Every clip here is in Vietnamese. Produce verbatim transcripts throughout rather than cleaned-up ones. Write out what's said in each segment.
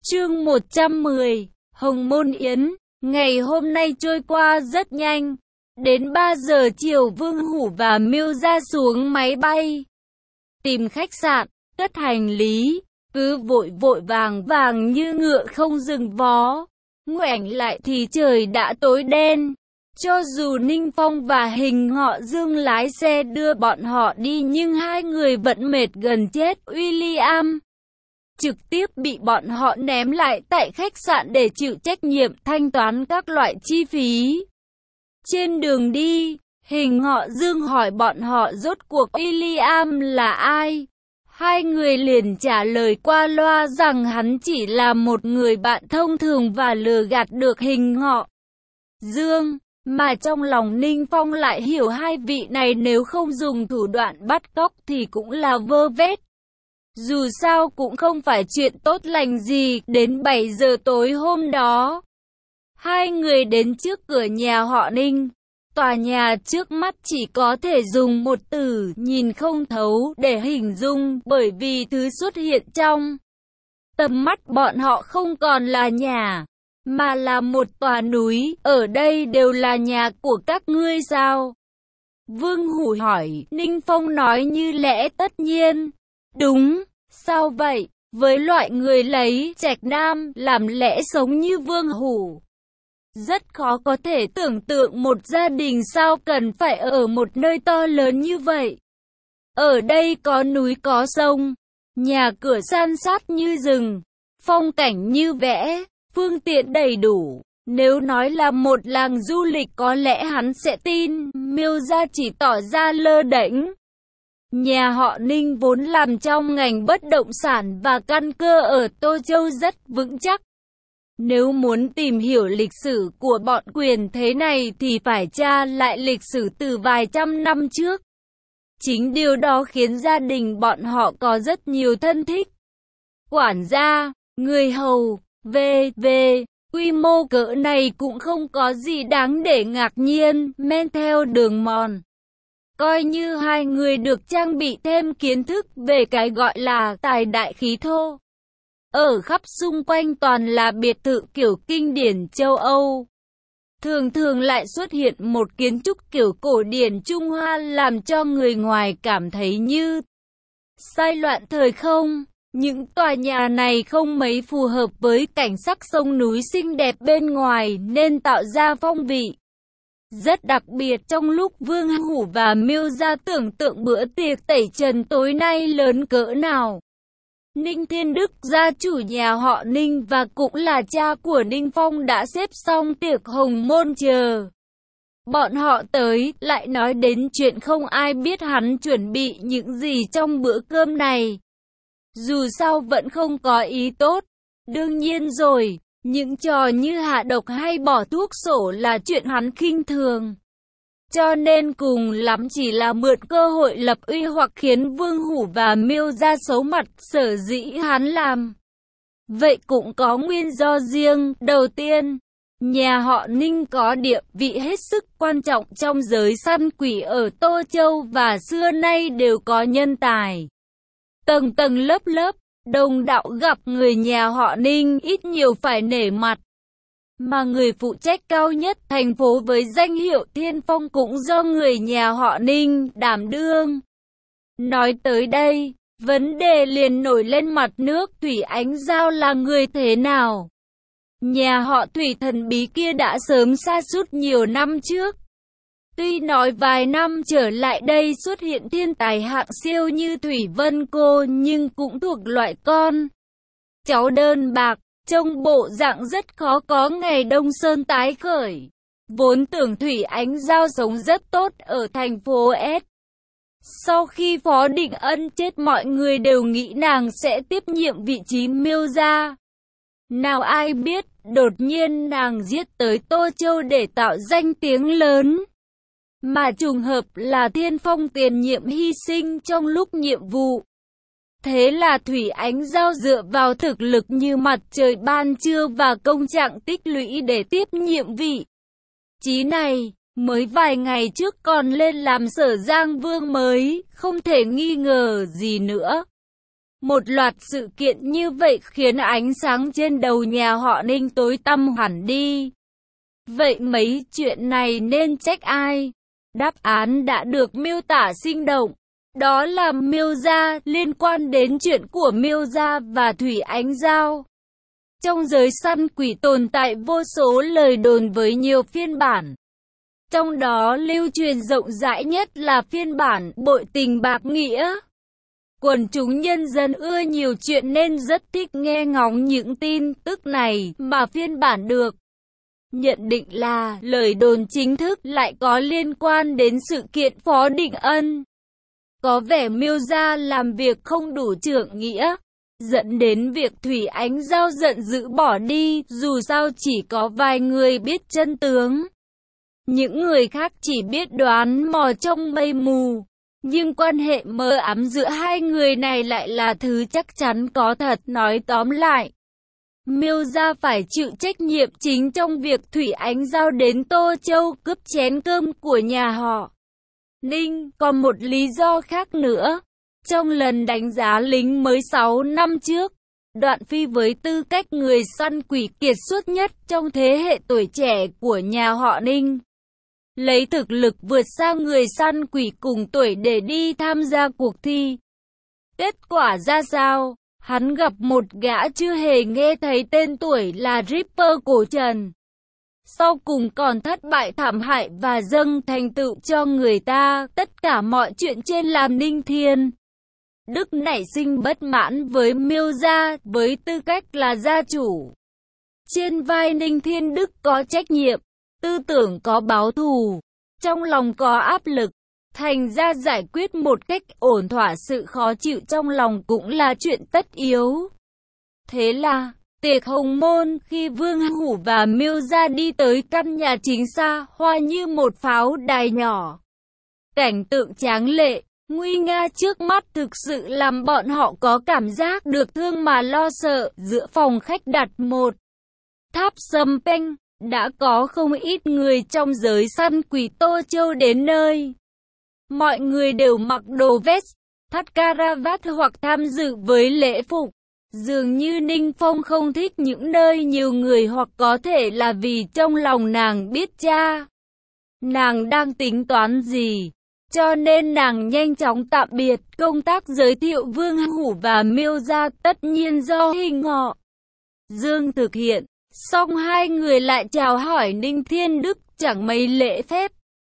Chương một trăm mười, Hồng Môn Yến. Ngày hôm nay trôi qua rất nhanh. Đến ba giờ chiều Vương Hủ và Miêu Gia xuống máy bay. Tìm khách sạn, cất hành lý, cứ vội vội vàng vàng như ngựa không dừng vó. Ngoảnh lại thì trời đã tối đen. Cho dù Ninh Phong và Hình Họ Dương lái xe đưa bọn họ đi nhưng hai người vẫn mệt gần chết. William trực tiếp bị bọn họ ném lại tại khách sạn để chịu trách nhiệm thanh toán các loại chi phí. Trên đường đi, Hình Họ Dương hỏi bọn họ rốt cuộc William là ai. Hai người liền trả lời qua loa rằng hắn chỉ là một người bạn thông thường và lừa gạt được Hình Họ Dương. Mà trong lòng Ninh Phong lại hiểu hai vị này nếu không dùng thủ đoạn bắt cóc thì cũng là vơ vét. Dù sao cũng không phải chuyện tốt lành gì. Đến bảy giờ tối hôm đó, hai người đến trước cửa nhà họ Ninh. Tòa nhà trước mắt chỉ có thể dùng một từ nhìn không thấu để hình dung, bởi vì thứ xuất hiện trong tầm mắt bọn họ không còn là nhà, mà là một tòa núi. Ở đây đều là nhà của các ngươi sao? Vương Hủ hỏi. Ninh Phong nói như lẽ tất nhiên. Đúng. Sao vậy? Với loại người lấy Trạch Nam làm lẽ sống như Vương Hủ, rất khó có thể tưởng tượng một gia đình sao cần phải ở một nơi to lớn như vậy. Ở đây có núi có sông, nhà cửa san sát như rừng, phong cảnh như vẽ, phương tiện đầy đủ. Nếu nói là một làng du lịch có lẽ hắn sẽ tin. Miêu Gia chỉ tỏ ra lơ đễnh. Nhà họ Ninh vốn làm trong ngành bất động sản và căn cơ ở Tô Châu rất vững chắc. Nếu muốn tìm hiểu lịch sử của bọn quyền thế này thì phải tra lại lịch sử từ vài trăm năm trước. Chính điều đó khiến gia đình bọn họ có rất nhiều thân thích, quản gia, người hầu, vân vân. Quy mô cỡ này cũng không có gì đáng để ngạc nhiên. Men theo đường mòn, coi như hai người được trang bị thêm kiến thức về cái gọi là tài đại khí thô. Ở khắp xung quanh toàn là biệt thự kiểu kinh điển châu Âu. Thường thường lại xuất hiện một kiến trúc kiểu cổ điển Trung Hoa làm cho người ngoài cảm thấy như sai loạn thời không. Những tòa nhà này không mấy phù hợp với cảnh sắc sông núi xinh đẹp bên ngoài nên tạo ra phong vị rất đặc biệt. Trong lúc Vương Hủ và Miêu Gia tưởng tượng bữa tiệc tẩy trần tối nay lớn cỡ nào, Ninh Thiên Đức, gia chủ nhà họ Ninh và cũng là cha của Ninh Phong đã xếp xong tiệc hồng môn chờ bọn họ tới, lại nói đến chuyện không ai biết hắn chuẩn bị những gì trong bữa cơm này. Dù sao vẫn không có ý tốt. Đương nhiên rồi, những trò như hạ độc hay bỏ thuốc sổ là chuyện hắn khinh thường. Cho nên cùng lắm chỉ là mượn cơ hội lập uy hoặc khiến Vương Hủ và Miêu Gia xấu mặt. Sở dĩ hắn làm vậy cũng có nguyên do riêng. Đầu tiên, nhà họ Ninh có địa vị hết sức quan trọng trong giới săn quỷ ở Tô Châu và xưa nay đều có nhân tài tầng tầng lớp lớp. Đồng đạo gặp người nhà họ Ninh ít nhiều phải nể mặt. Mà người phụ trách cao nhất thành phố với danh hiệu Thiên Phong cũng do người nhà họ Ninh đảm đương. Nói tới đây, vấn đề liền nổi lên mặt nước. Thủy Ánh Giao là người thế nào? Nhà họ Thủy thần bí kia đã sớm sa sút nhiều năm trước. Tuy nói vài năm trở lại đây xuất hiện thiên tài hạng siêu như Thủy Vân Cô nhưng cũng thuộc loại con cháu đơn bạc, trông bộ dạng rất khó có ngày Đông Sơn tái khởi. Vốn tưởng Thủy Ánh Giao sống rất tốt ở thành phố S. Sau khi Phó Định Ân chết mọi người đều nghĩ nàng sẽ tiếp nhiệm vị trí Miêu Gia. Nào ai biết, đột nhiên nàng giết tới Tô Châu để tạo danh tiếng lớn. Mà trùng hợp là Thiên Phong tiền nhiệm hy sinh trong lúc nhiệm vụ. Thế là Thủy Ánh Giao dựa vào thực lực như mặt trời ban trưa và công trạng tích lũy để tiếp nhiệm vị trí này. Mới vài ngày trước còn lên làm Sở Giang Vương mới, không thể nghi ngờ gì nữa. Một loạt sự kiện như vậy khiến ánh sáng trên đầu nhà họ Ninh tối tăm hẳn đi. Vậy mấy chuyện này nên trách ai? Đáp án đã được miêu tả sinh động. Đó là Miêu Gia, liên quan đến chuyện của Miêu Gia và Thủy Ánh Giao. Trong giới săn quỷ tồn tại vô số lời đồn với nhiều phiên bản. Trong đó lưu truyền rộng rãi nhất là phiên bản bội tình bạc nghĩa. Quần chúng nhân dân ưa nhiều chuyện nên rất thích nghe ngóng những tin tức này mà phiên bản được nhận định là lời đồn chính thức lại có liên quan đến sự kiện Phó Định Ân. Có vẻ Miêu Gia làm việc không đủ trượng nghĩa, dẫn đến việc Thủy Ánh Giao giận dữ bỏ đi, dù sao chỉ có vài người biết chân tướng. Những người khác chỉ biết đoán mò trong mây mù. Nhưng quan hệ mờ ám giữa hai người này lại là thứ chắc chắn có thật. Nói tóm lại, Miêu Gia phải chịu trách nhiệm chính trong việc Thủy Ánh Giao đến Tô Châu cướp chén cơm của nhà họ Ninh. Còn một lý do khác nữa. Trong lần đánh giá lính mới sáu năm trước, Đoạn Phi với tư cách người săn quỷ kiệt xuất nhất trong thế hệ tuổi trẻ của nhà họ Ninh, lấy thực lực vượt xa người săn quỷ cùng tuổi để đi tham gia cuộc thi. Kết quả ra sao? Hắn gặp một gã chưa hề nghe thấy tên tuổi là Ripper cổ Trần. Sau cùng còn thất bại thảm hại và dâng thành tựu cho người ta. Tất cả mọi chuyện trên làm Ninh Thiên Đức nảy sinh bất mãn với Miêu Gia, với tư cách là gia chủ. Trên vai Ninh Thiên Đức có trách nhiệm, tư tưởng có báo thù, trong lòng có áp lực. Thành ra giải quyết một cách ổn thỏa sự khó chịu trong lòng cũng là chuyện tất yếu. Thế là, tiệc hồng môn khi Vương Hủ và Miêu Gia đi tới căn nhà chính xa hoa như một pháo đài nhỏ. Cảnh tượng tráng lệ, nguy nga trước mắt thực sự làm bọn họ có cảm giác được thương mà lo sợ. Giữa phòng khách đặt một tháp sâm panh, đã có không ít người trong giới săn quỷ Tô Châu đến nơi. Mọi người đều mặc đồ vest, thắt caravat hoặc tham dự với lễ phục. Dường như Ninh Phong không thích những nơi nhiều người, hoặc có thể là vì trong lòng nàng biết cha nàng đang tính toán gì. Cho nên nàng nhanh chóng tạm biệt công tác giới thiệu Vương Hủ và Miêu Gia, tất nhiên do Hình Họ Dương thực hiện. Xong hai người lại chào hỏi Ninh Thiên Đức chẳng mấy lễ phép.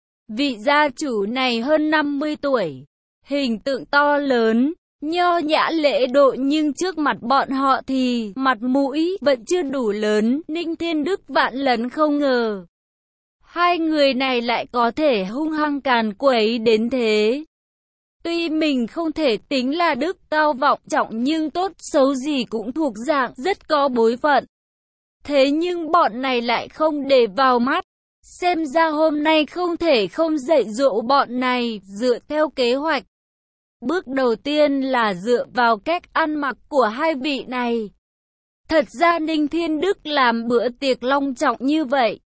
Vị gia chủ này hơn năm mươi tuổi, hình tượng to lớn, nho nhã lễ độ, nhưng trước mặt bọn họ thì mặt mũi vẫn chưa đủ lớn. Ninh Thiên Đức vạn lần không ngờ hai người này lại có thể hung hăng càn quấy đến thế. Tuy mình không thể tính là đức cao vọng trọng, nhưng tốt xấu gì cũng thuộc dạng rất có bối phận. Thế nhưng bọn này lại không để vào mắt. Xem ra hôm nay không thể không dạy dỗ bọn này dựa theo kế hoạch. Bước đầu tiên là dựa vào cách ăn mặc của hai vị này. Thật ra Ninh Thiên Đức làm bữa tiệc long trọng như vậy,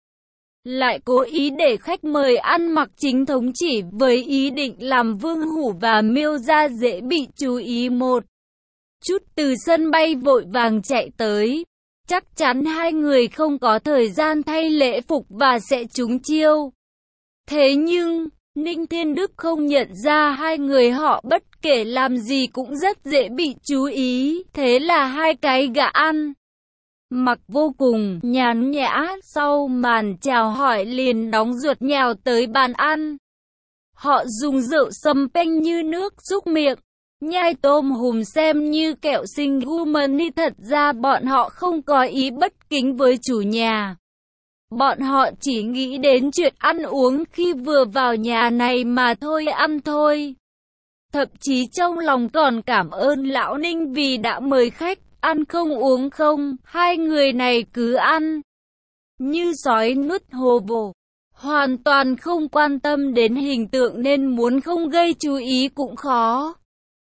lại cố ý để khách mời ăn mặc chính thống chỉ với ý định làm Vương Hủ và Miêu Gia dễ bị chú ý một chút. Từ sân bay vội vàng chạy tới. Chắc chắn hai người không có thời gian thay lễ phục và sẽ trúng chiêu. Thế nhưng, Ninh Thiên Đức không nhận ra hai người họ bất kể làm gì cũng rất dễ bị chú ý. Thế là hai cái gã ăn mặc vô cùng nhàn nhã, sau màn chào hỏi liền đóng ruột nhào tới bàn ăn. Họ dùng rượu sâm panh như nước xúc miệng, nhai tôm hùm xem như kẹo sinh gumani. Thật ra bọn họ không có ý bất kính với chủ nhà. Bọn họ chỉ nghĩ đến chuyện ăn uống khi vừa vào nhà này mà thôi, ăn thôi. Thậm chí trong lòng còn cảm ơn lão Ninh vì đã mời khách. Ăn không uống không, hai người này cứ ăn như sói nuốt hồ bổ, hoàn toàn không quan tâm đến hình tượng nên muốn không gây chú ý cũng khó.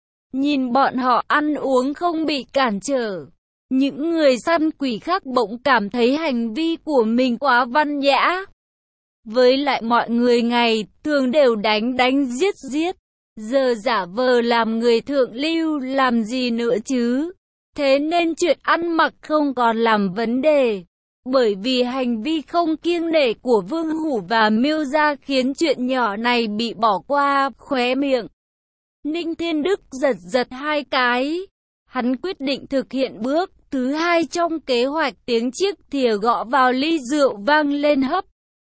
Nhìn bọn họ ăn uống không bị cản trở, những người săn quỷ khác bỗng cảm thấy hành vi của mình quá văn nhã. Với lại mọi người ngày thường đều đánh đánh giết giết, Giờ giả vờ làm người thượng lưu làm gì nữa chứ? Thế nên chuyện ăn mặc không còn làm vấn đề. Bởi vì hành vi không kiêng nể của Vương Hủ và Miêu Gia khiến chuyện nhỏ này bị bỏ qua, khóe miệng. Ninh Thiên Đức giật giật hai cái. Hắn quyết định thực hiện bước thứ hai trong kế hoạch, tiếng chiếc thìa gõ vào ly rượu vang lên hấp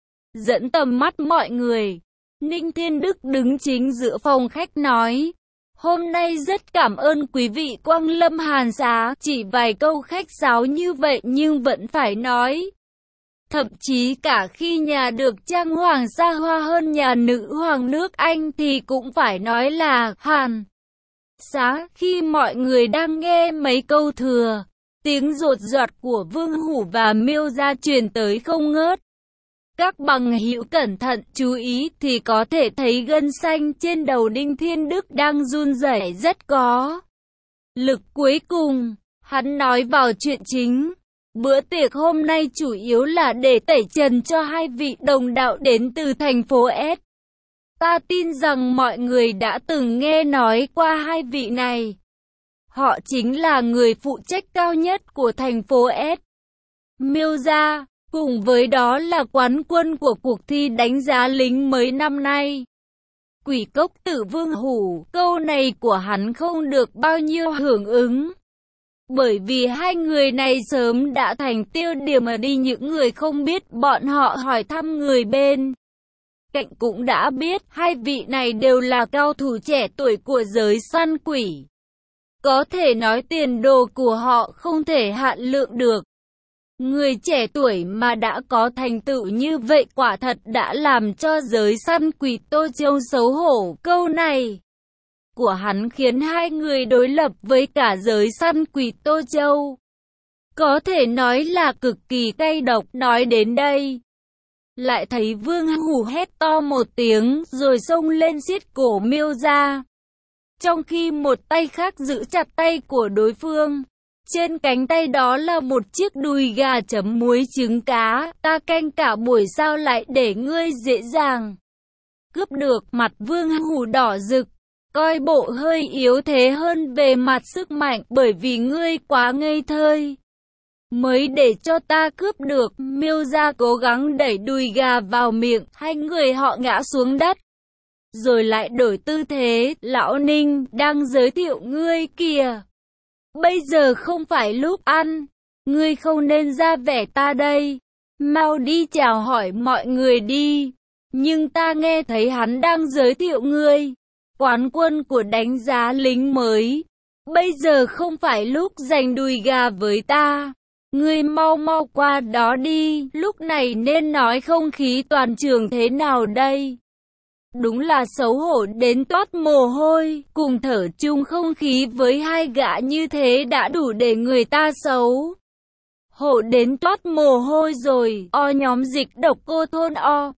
dẫn tầm mắt mọi người. Ninh Thiên Đức đứng chính giữa phòng khách nói: Hôm nay rất cảm ơn quý vị quang lâm Hàn Xá, chỉ vài câu khách sáo như vậy nhưng vẫn phải nói. Thậm chí cả khi nhà được trang hoàng xa hoa hơn nhà nữ hoàng nước Anh thì cũng phải nói là Hàn Xá. Khi mọi người đang nghe mấy câu thừa, tiếng rột rọt của Vương Hủ và Miêu Gia truyền tới không ngớt. Các bằng hữu cẩn thận chú ý thì có thể thấy gân xanh trên đầu Ninh Thiên Đức đang run rẩy rất có lực. Cuối cùng, hắn nói vào chuyện chính. Bữa tiệc hôm nay chủ yếu là để tẩy trần cho hai vị đồng đạo đến từ thành phố S. Ta tin rằng mọi người đã từng nghe nói qua hai vị này. Họ chính là người phụ trách cao nhất của thành phố S. Miêu Gia. Cùng với đó là quán quân của cuộc thi đánh giá lính mấy năm nay. Quỷ cốc tử Vương Hủ, câu này của hắn không được bao nhiêu hưởng ứng. Bởi vì hai người này sớm đã thành tiêu điểm mà đi, những người không biết bọn họ hỏi thăm người bên cạnh cũng đã biết hai vị này đều là cao thủ trẻ tuổi của giới săn quỷ. Có thể nói tiền đồ của họ không thể hạn lượng được. Người trẻ tuổi mà đã có thành tựu như vậy quả thật đã làm cho giới săn quỷ Tô Châu xấu hổ. Câu này của hắn khiến hai người đối lập với cả giới săn quỷ Tô Châu. Có thể nói là cực kỳ cay độc. Nói đến đây, lại thấy Vương Hủ hét to một tiếng rồi xông lên siết cổ Miêu Gia. Trong khi một tay khác giữ chặt tay của đối phương. Trên cánh tay đó là một chiếc đùi gà chấm muối trứng cá, ta canh cả buổi sao lại để ngươi dễ dàng cướp được. Mặt Vương Hủ đỏ rực, coi bộ hơi yếu thế hơn về mặt sức mạnh, bởi vì ngươi quá ngây thơ mới để cho ta cướp được. Miêu Gia cố gắng đẩy đùi gà vào miệng, hai người họ ngã xuống đất. Rồi lại đổi tư thế, lão Ninh, đang giới thiệu ngươi kìa. Bây giờ không phải lúc ăn, ngươi không nên ra vẻ ta đây. Mau đi chào hỏi mọi người đi. Nhưng ta nghe thấy hắn đang giới thiệu ngươi, quán quân của đánh giá lính mới. Bây giờ không phải lúc giành đùi gà với ta. Ngươi mau mau qua đó đi. Lúc này nên nói không khí toàn trường thế nào đây? Đúng là xấu hổ đến toát mồ hôi, cùng thở chung không khí với hai gã như thế đã đủ để người ta xấu hổ đến toát mồ hôi rồi. O nhóm dịch độc cô thôn O.